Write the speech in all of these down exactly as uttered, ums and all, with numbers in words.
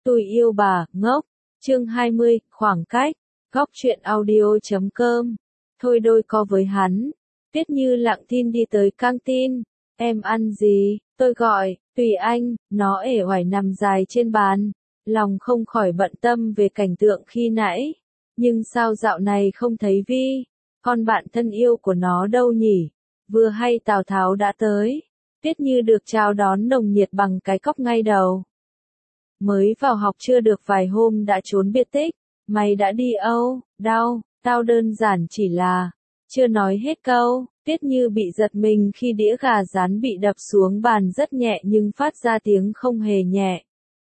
Tôi yêu bà, ngốc. Chương hai mươi, khoảng cách. Góc truyện audio chấm com. Thôi đôi co với hắn. Tiết Như lặng thinh đi tới căng tin. Em ăn gì? Tôi gọi. Tùy anh. Nó ể oải nằm dài trên bàn. Lòng không khỏi bận tâm về cảnh tượng khi nãy. Nhưng sao dạo này không thấy Vi? Con bạn thân yêu của nó đâu nhỉ? Vừa hay Tào Tháo đã tới. Tiết Như được chào đón nồng nhiệt bằng cái cốc ngay đầu. Mới vào học chưa được vài hôm đã trốn biệt tích. Mày đã đi Âu, đau, tao đơn giản chỉ là. Chưa nói hết câu, Tiết Như bị giật mình khi đĩa gà rán bị đập xuống bàn rất nhẹ nhưng phát ra tiếng không hề nhẹ.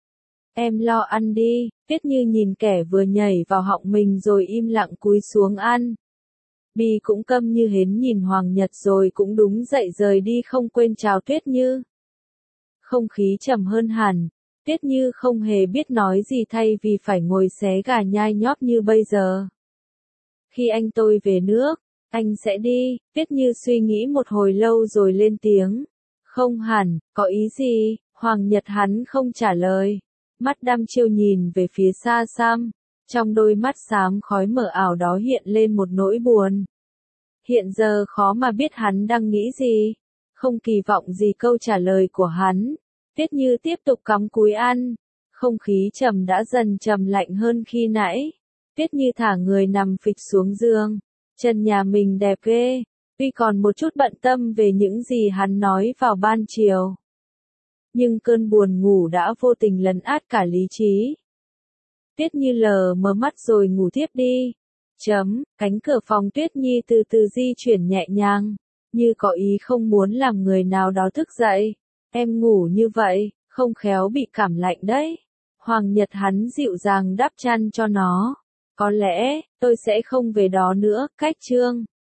Em lo ăn đi, Tiết Như nhìn kẻ vừa nhảy vào họng mình rồi im lặng cúi xuống ăn. Bì cũng câm như hến nhìn Hoàng Nhật rồi cũng đúng dậy rời đi không quên chào Tiết Như. Không khí trầm hơn hẳn, Tiết Như không hề biết nói gì thay vì phải ngồi xé gà nhai nhóp như bây giờ. Khi anh tôi về nước, anh sẽ đi, Tiết Như suy nghĩ một hồi lâu rồi lên tiếng. Không hẳn, có ý gì? Hoàng Nhật hắn không trả lời. Mắt đăm chiêu nhìn về phía xa xăm, trong đôi mắt xám khói mờ ảo đó hiện lên một nỗi buồn. Hiện giờ khó mà biết hắn đang nghĩ gì, không kỳ vọng gì câu trả lời của hắn. Tiết Như tiếp tục cắm cúi ăn, không khí trầm đã dần trầm lạnh hơn khi nãy. Tiết Như thả người nằm phịch xuống giường, chân nhà mình đẹp ghê, tuy còn một chút bận tâm về những gì hắn nói vào ban chiều. Nhưng cơn buồn ngủ đã vô tình lấn át cả lý trí. Tiết Như lờ mờ mắt rồi ngủ thiếp đi. Chấm, cánh cửa phòng Tuyết Nhi từ từ di chuyển nhẹ nhàng, như có ý không muốn làm người nào đó thức dậy. Em ngủ như vậy, không khéo bị cảm lạnh đấy. Hoàng Nhật hắn dịu dàng đắp chăn cho nó. Có lẽ, tôi sẽ không về đó nữa, cách chương.